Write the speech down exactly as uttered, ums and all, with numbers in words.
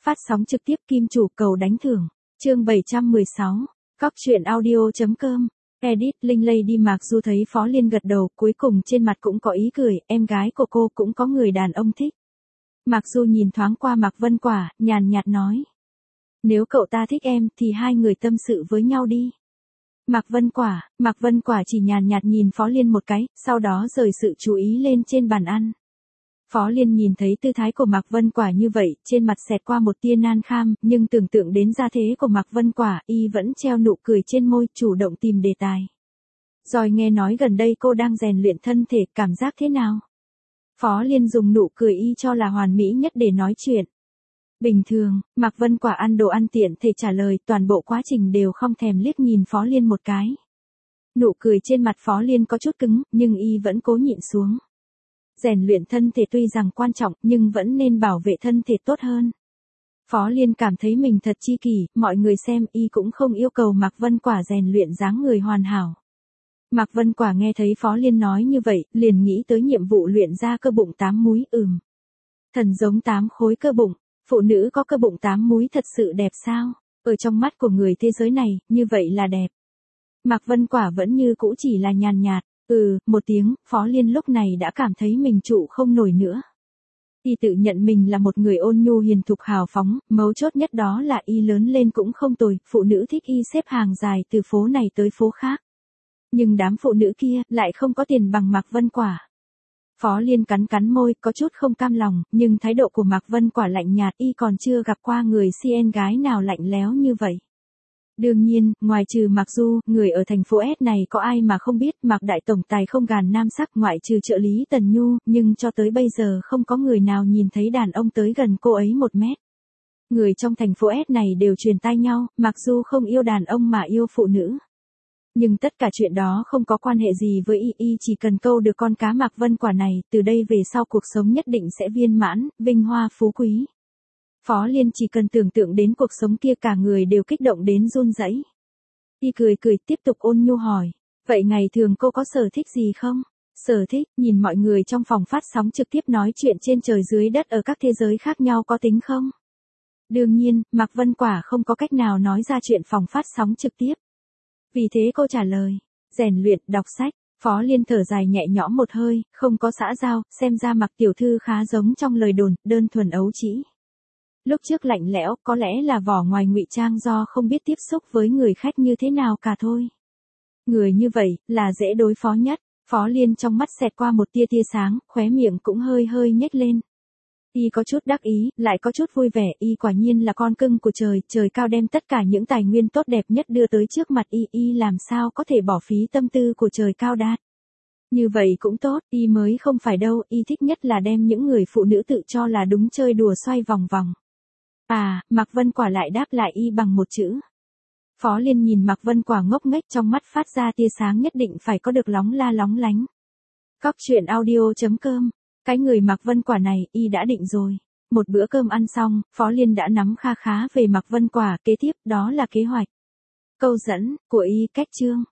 Phát sóng trực tiếp Kim Chủ cầu đánh thưởng. Chương bảy trăm mười sáu. Cóc truyện audio.com. Edit Linh Lady Mạc Du thấy Phó Liên gật đầu, cuối cùng trên mặt cũng có ý cười, em gái của cô cũng có người đàn ông thích. Mạc Du nhìn thoáng qua Mạc Vân Quả, nhàn nhạt nói. Nếu cậu ta thích em thì hai người tâm sự với nhau đi. Mạc Vân Quả, Mạc Vân Quả chỉ nhàn nhạt nhìn Phó Liên một cái, sau đó rời sự chú ý lên trên bàn ăn. Phó Liên nhìn thấy tư thái của Mạc Vân Quả như vậy, trên mặt xẹt qua một tia nan kham, nhưng tưởng tượng đến gia thế của Mạc Vân Quả, y vẫn treo nụ cười trên môi, chủ động tìm đề tài. Rồi nghe nói gần đây cô đang rèn luyện thân thể, cảm giác thế nào? Phó Liên dùng nụ cười y cho là hoàn mỹ nhất để nói chuyện. Bình thường, Mạc Vân Quả ăn đồ ăn tiện thể trả lời, toàn bộ quá trình đều không thèm liếc nhìn Phó Liên một cái. Nụ cười trên mặt Phó Liên có chút cứng, nhưng y vẫn cố nhịn xuống. Rèn luyện thân thể tuy rằng quan trọng, nhưng vẫn nên bảo vệ thân thể tốt hơn. Phó Liên cảm thấy mình thật chi kỷ, mọi người xem y cũng không yêu cầu Mạc Vân Quả rèn luyện dáng người hoàn hảo. Mạc Vân Quả nghe thấy Phó Liên nói như vậy, liền nghĩ tới nhiệm vụ luyện ra cơ bụng tám múi, ừm. Thần giống tám khối cơ bụng, phụ nữ có cơ bụng tám múi thật sự đẹp sao? Ở trong mắt của người thế giới này, như vậy là đẹp. Mạc Vân Quả vẫn như cũ chỉ là nhàn nhạt. Ừ, một tiếng, Phó Liên lúc này đã cảm thấy mình trụ không nổi nữa. Y tự nhận mình là một người ôn nhu hiền thục hào phóng, mấu chốt nhất đó là y lớn lên cũng không tồi, phụ nữ thích y xếp hàng dài từ phố này tới phố khác. Nhưng đám phụ nữ kia lại không có tiền bằng Mạc Vân Quả. Phó Liên cắn cắn môi, có chút không cam lòng, nhưng thái độ của Mạc Vân Quả lạnh nhạt, y còn chưa gặp qua người si en gái nào lạnh lẽo như vậy. Đương nhiên, ngoài trừ Mạc Du, người ở thành phố S này có ai mà không biết Mạc Đại Tổng Tài không gàn nam sắc, ngoại trừ trợ lý Tần Nhu, nhưng cho tới bây giờ không có người nào nhìn thấy đàn ông tới gần cô ấy một mét. Người trong thành phố S này đều truyền tai nhau, Mạc Du không yêu đàn ông mà yêu phụ nữ. Nhưng tất cả chuyện đó không có quan hệ gì với y, y chỉ cần câu được con cá Mạc Vân Quả này, từ đây về sau cuộc sống nhất định sẽ viên mãn, vinh hoa phú quý. Phó Liên chỉ cần tưởng tượng đến cuộc sống kia cả người đều kích động đến run rẩy. Y cười cười tiếp tục ôn nhu hỏi, vậy ngày thường cô có sở thích gì không? Sở thích, nhìn mọi người trong phòng phát sóng trực tiếp nói chuyện trên trời dưới đất ở các thế giới khác nhau có tính không? Đương nhiên, Mạc Vân Quả không có cách nào nói ra chuyện phòng phát sóng trực tiếp. Vì thế cô trả lời, rèn luyện, đọc sách. Phó Liên thở dài nhẹ nhõm một hơi, không có xã giao, xem ra Mạc tiểu thư khá giống trong lời đồn, đơn thuần ấu trĩ. Lúc trước lạnh lẽo, có lẽ là vỏ ngoài ngụy trang do không biết tiếp xúc với người khách như thế nào cả thôi. Người như vậy, là dễ đối phó nhất. Phó Liên trong mắt xẹt qua một tia tia sáng, khóe miệng cũng hơi hơi nhếch lên. Y có chút đắc ý, lại có chút vui vẻ, y quả nhiên là con cưng của trời, trời cao đem tất cả những tài nguyên tốt đẹp nhất đưa tới trước mặt y, y làm sao có thể bỏ phí tâm tư của trời cao đạt. Như vậy cũng tốt, y mới không phải đâu, y thích nhất là đem những người phụ nữ tự cho là đúng chơi đùa xoay vòng vòng. À, Mạc Vân Quả lại đáp lại y bằng một chữ. Phó Liên nhìn Mạc Vân Quả ngốc nghếch trong mắt phát ra tia sáng nhất định phải có được lóng la lóng lánh. Cóc truyện audio.com. Cái người Mạc Vân Quả này, y đã định rồi. Một bữa cơm ăn xong, Phó Liên đã nắm kha khá về Mạc Vân Quả, kế tiếp đó là kế hoạch. Câu dẫn của y cách chương.